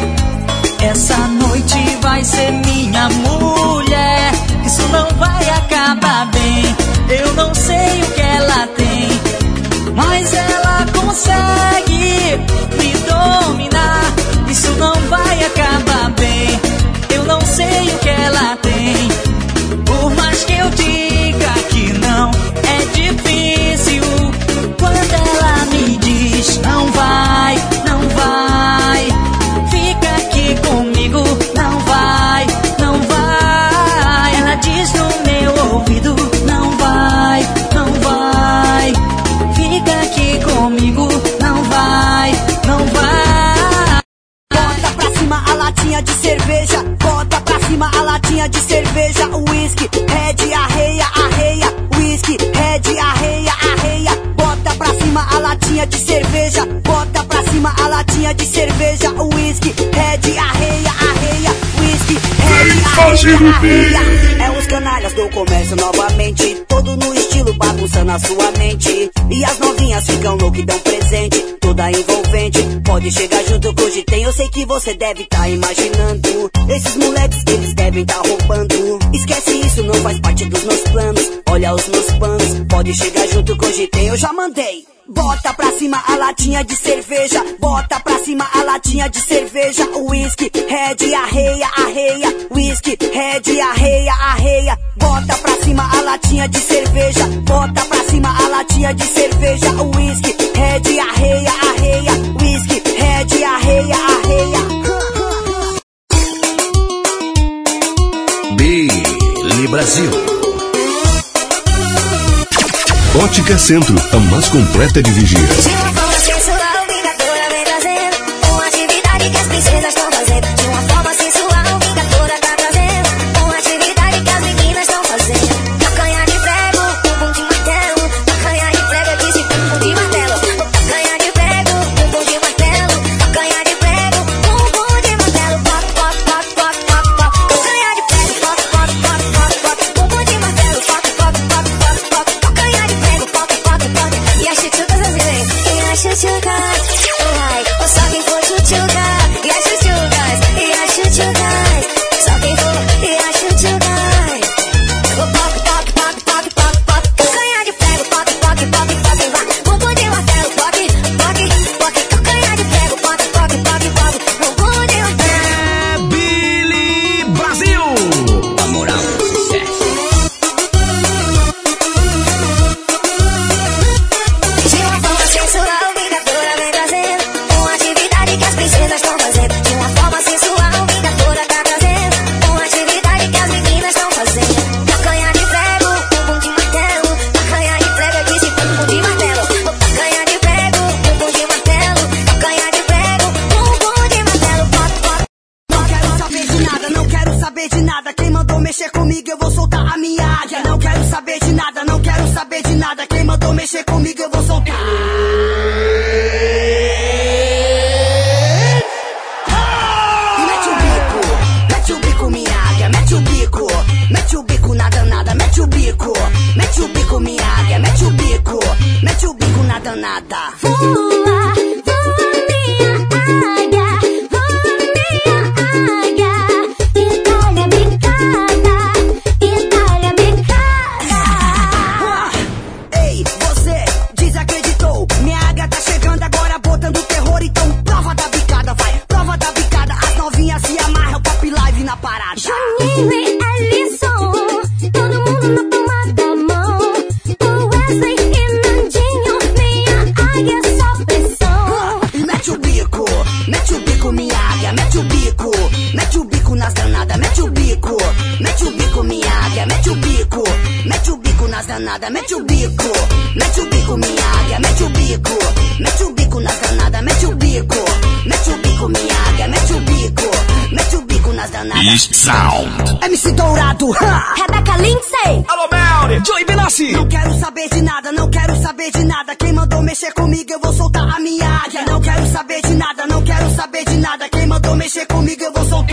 Essa noite vai ser minha mulher. Isso não vai acabar bem. Eu não sei o que ela tem, mas ela consegue me dominar. Isso não vai acabar bem. Eu não sei o que ela tem. Por mais que eu diga que não, é difícil. Quando ela me diz não vai, não vai, fica aqui comigo, não vai, não vai. Ela diz no meu ouvido, não vai, não vai, fica aqui comigo, não vai, não vai. Bota pra cima a latinha de cerveja, bota pra cima a latinha de cerveja. Whisky, red, arreia, arreia, whisky, red, arreia, arreia. Bota pra cima a latinha de cerveja, bota pra cima a latinha de cerveja. Whisky, red, arreia, arreia, whisky, red, arreia, arreia. É os canalhas do comércio novamente, todo no estilo bagunçando a sua mente. E as novinhas ficam loucas e dão presente, toda envolvente. Pode chegar junto que hoje tem, eu sei que você deve tá imaginando. Esses moleques, eles devem tá roubando. Esquece isso, não faz parte dos meus planos. Olha os meus planos, pode chegar junto que hoje tem, eu já mandei. Bota pra cima a latinha de cerveja, bota pra cima a latinha de cerveja. Whisky, Red, arreia, arreia. Whisky, Red, arreia, arreia. Bota pra cima a latinha de cerveja, bota pra cima a latinha de cerveja. Whisky, Red, arreia, arreia. Whisky, Red, arreia, arreia. Billy Brasil. Ótica Centro, a mais completa de vigia. De uma forma sensual, vingadora vem trazendo uma atividade que as princesas estão fazendo. De uma forma sensual, vingadora tá trazendo uma atividade que as meninas estão fazendo. Tacanha de prego, bumbum de martelo. Tacanha de prego, eu disse bumbum de martelo. Tacanha de prego, bumbum de martelo. Tacanha de prego, bumbum de martelo. Pop, pop, pop, pop, pop, pop. Tacanha de prego, pop, pop, pop, pop, pop. Bumbum de martelo, pop, pop, pop, pop, pop. Tacanha de prego, pop, pop, pop. E as chuchucas brasileiras, e as chuchucas, ai, ou só quem for chuchuca. E as chuchucas, e as chuchucas, só quem for, e as chuchucas. Pop, pop, pop, pop, pop, pop. Tacanha de prego, pop, pop, pop, pop, vai. Bumbum de martelo, pop, pop, pop. Tacanha de prego, pop, pop, pop, pop. Bumbum de martelo. É Billy Brasil. A moral do sucesso. De uma forma sensual, vingadora vem trazendo uma atividade que as princesas estão fazendo. De uma forma sensual, vingadora tá trazendo uma atividade que as meninas estão fazendo. Tacanha de prego, bumbum de martelo. Tacanha de prego, eu disse bumbum de martelo. Tacanha de prego, bumbum de martelo. Tacanha de prego, bumbum de martelo. Pop, pop. Não quero saber de nada, não quero saber de nada. Quem mandou mexer comigo, eu vou soltar a minha águia. Não quero saber de nada, não quero saber de nada. Quem mandou mexer comigo, eu vou soltar. Mete o bico, mete o bico, minha águia. Mete o bico, mete o bico na danada. Mete o bico, mete o bico, minha águia. Mete o bico, mete o bico na danada. Voa, voa minha águia, voa minha águia. Itália bicada, Itália bicada. Ei, você desacreditou. Minha águia tá chegando agora botando terror. Então prova da bicada, vai, prova da bicada. As novinhas se amarram, pop live na parada. Juninho e Ellison, todo mundo na palma da mão. O Wesley e Nandinho, minha águia só pressão. E mete o bico, mete o bico, minha águia. Mete o bico, mete o bico nas danadas. Mete o bico, mete o bico, minha águia. Mete o bico, mete o bico nas danadas. Mete o bico, mete o bico, minha águia. Mete o bico, mete o bico nas danadas. Mete o bico, mete o bico, minha águia. Mete o bico, mete o bico nas danadas. East Sound. M C Dourado, ha! Rebeca Lindsay. Alô, Melly. Joey Benassi. Não quero saber de nada, não quero saber de nada. Quem mandou mexer comigo, eu vou soltar a minha águia. Não quero saber de nada, não quero saber de nada. Quem mandou mexer comigo, eu vou soltar.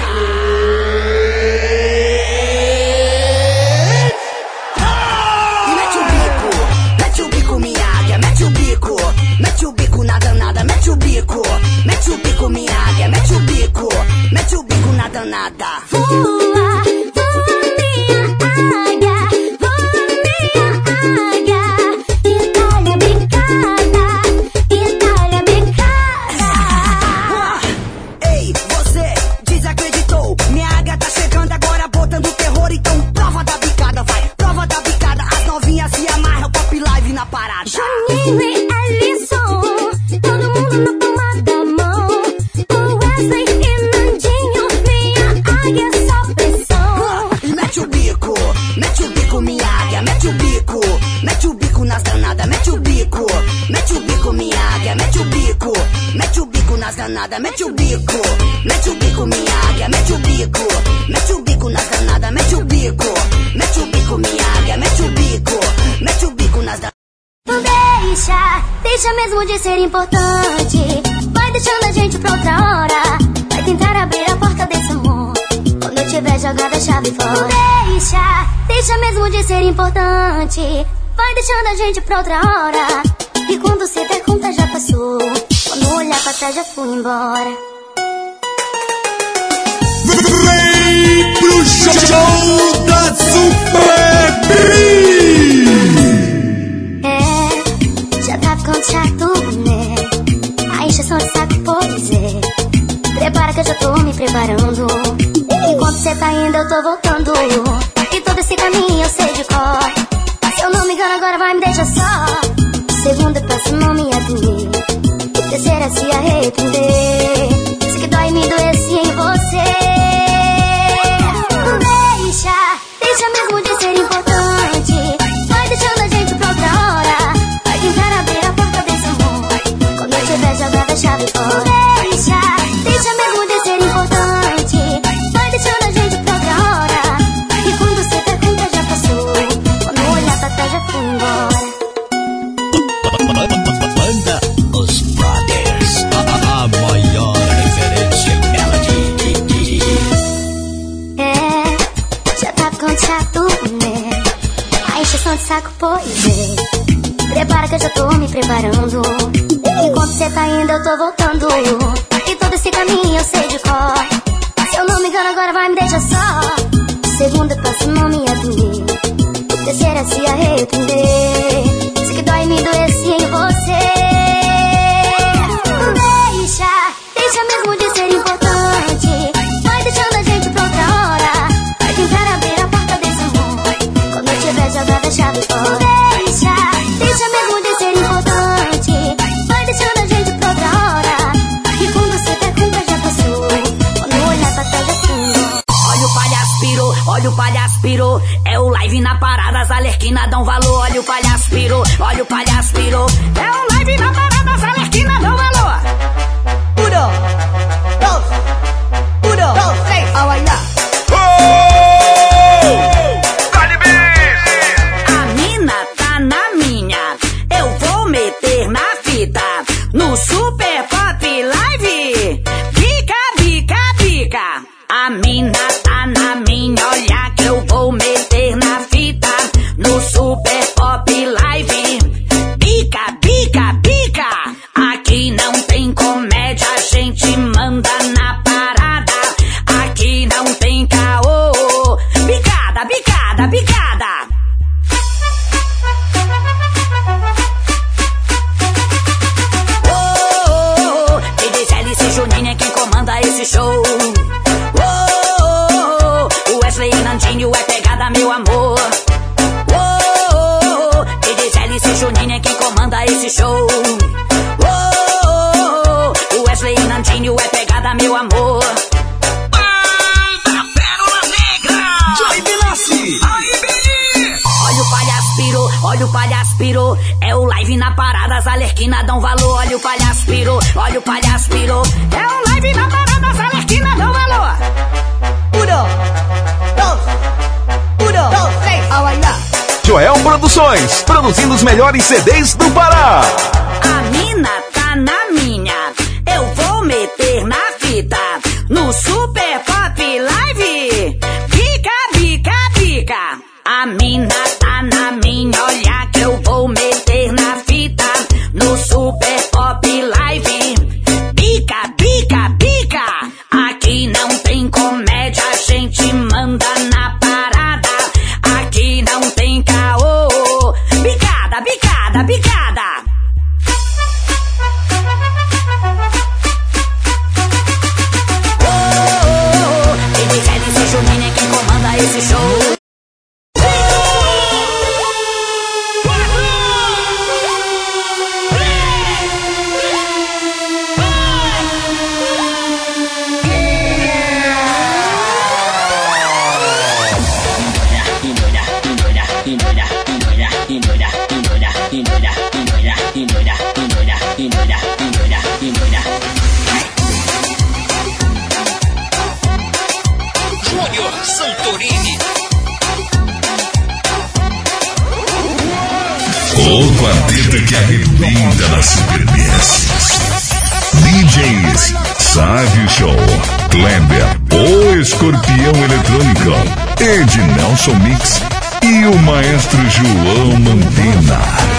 E mete o bico, mete o bico, minha águia. Mete o bico, mete o bico na danada. Mete o bico, mete o bico, minha águia. Mete o bico, mete o bico na danada. Voa, voa minha águia, voa minha águia. Itália bicada, Itália bicada. Ei, você desacreditou. Minha águia tá chegando agora botando terror. Então prova da bicada, vai, prova da bicada. As novinhas se amarram, pop live na parada. Juninho e Ellison, todo mundo na palma da mão. O Wesley e Nandinho, minha águia só pressão. E mete o bico, mete o bico, minha águia. Mete o bico, mete o bico nas danadas. Mete o bico, mete o bico, minha águia. Mete o bico, mete o bico nas danadas. Mete o bico, mete o bico, minha águia. Mete o bico, mete o bico nas danadas. Mete o bico, mete o bico, minha águia. Mete o bico, mete o bico nas danadas. Não deixa, deixa mesmo de ser importante. Vai deixando a gente pra outra hora. Vai tentar abrir a porta desse amor. Quando eu tiver jogado a chave fora. Deixa, deixa mesmo de ser importante. Vai deixando a gente pra outra hora. E quando se der conta já passou. Quando olhar pra trás já fui embora. Vem pro show da Super B! É, já tá ficando chato. engano, agora vai me deixar só. Segunda, peço não me atender. Terceira, se arrepender. Se que dói, me doesse em você. Deixa, deixa mesmo de ser importante. Vai deixando a gente pra outra hora. Vai tentar abrir a porta desse amor. Quando eu tiver jogado a chave fora. Deixa, deixa mesmo de ser importante. Vai deixando a gente pra outra hora. E quando você der conta já passou. Quando olhar pra trás já foi embora. Banda Os Brothers, a, a maior referência em melody. É, já tá ficando chato, né? A encheção de saco, pois é. Prepara que eu já tô me preparando. Enquanto cê tá indo, eu tô voltando. E todo esse caminho eu sei de cor. Se eu não me engano, agora vai me deixar só. Segunda, passo não me atender. Terceira, se arrepender. Se que dói, me doesse em você. Deixa, deixa mesmo de ser importante. Vai deixando a gente pra outra hora. Vai tentar abrir a porta desse amor. Quando eu tiver jogado a chave fora. Deixa, deixa mesmo de ser importante. Vai deixando a gente pra outra hora. E quando você der conta já passou. Quando olhar pra trás já foi. Olha o palhaço pirou, olha o palhaço pirou. É o live na parada, as alerquinas dão valor. Olha o palhaço pirou, olha o palhaço pirou. É o live na parada, as alerquinas dão valor. Uno, dos, uno, dos, três, a bailar. A mina tá na minha, eu vou meter na fita. No Super Pop Live. Bica, bica, bica. A mina tá na minha, olha que eu vou meter na fita. No Super Pop Live. Bica, bica, bica. Aqui não tem comédia, a gente manda na parada. Aqui não tem caô. Bicada, bicada, bicada. Oh, oh, oh. D J Célice Juninho é quem comanda esse show. O Wesley e Nandinho é pegada, meu amor. Oh, oh, oh. D J Célice Juninho é quem comanda esse show. Oh, oh, oh. O Wesley e Nandinho é pegada, meu amor. Banda Pérola Negra. Joy Benassi. Olha o palhaço pirou, olha o palhaço pirou. É o live na parada, as alerquinas dão valor. Olha o palhaço pirou, olha o palhaço pirou. É o live na parada, as alerquinas dão valor. Uno, dos, uno, dos, três, a bailar. Joel Produções, produzindo os melhores C Ds do Pará. A mina tá na minha, eu vou meter na fita. No Super Pop Live. Bica, bica, bica. A mina tá na minha, olha que eu vou meter na fita. No Super Pop Live. Bica, bica, bica. Aqui não tem comédia, a gente manda na parada. Aqui não tem caô. Bicada, bicada, bicada. Oh, oh, oh. D J Célice Juninho é quem comanda esse show. Júnior Santorini. O quarteto que arrebenta na Super Miss. D Js Sávio Show, Kleber, o Escorpião Eletrônico, Ed Nelson Mix e o maestro João Mantena.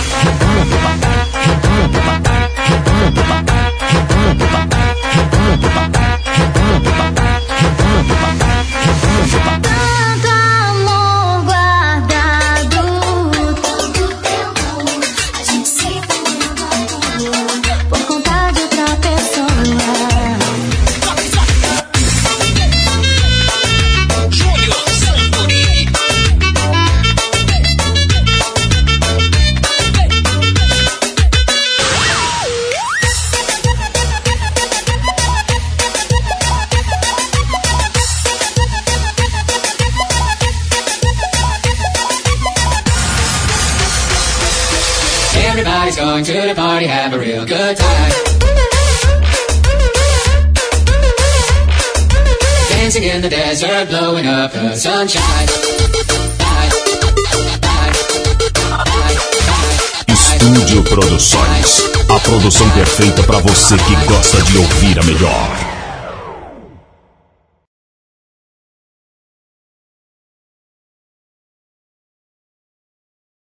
Tanto amor guardado, todo tempo a gente se por conta de outra pessoa. Júnior Santorini. Everybody's going to the party, have a real good time. Dancing in the desert, blowing up the sunshine. Estúdio Produções, a produção perfeita para você que gosta de ouvir a melhor.